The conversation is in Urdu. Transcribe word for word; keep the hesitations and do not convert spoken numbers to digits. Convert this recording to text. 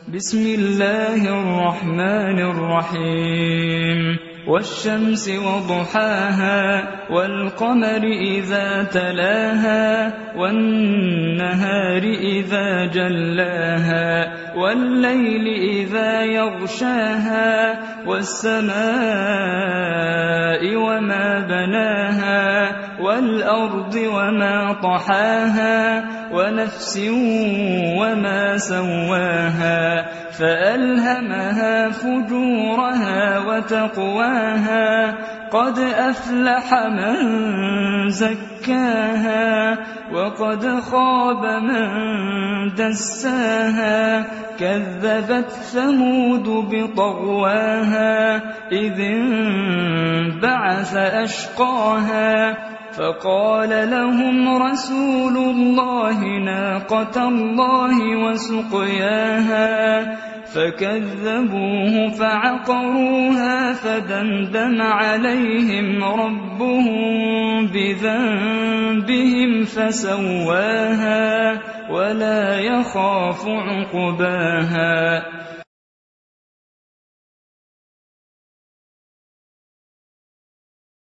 بسم الله الرحمن الرحيم والشمس وضحاها والقمر إذا تلاها والنهار إذا جلاها والليل إذا يغشاها والسماء وما بناها والأرض وما طحاها ونفس وما سواها فألهمها فجورها وتقواها قد أفلح من زكاها وقد خاب من دساها كذبت ثمود بطغواها إذ انبعث أشقاها فقال لهم رسول الله ناقة الله وسقياها فكذبوه فعقروها فدمدم عليهم ربهم بذنبهم فسواها ولا يخاف عقباها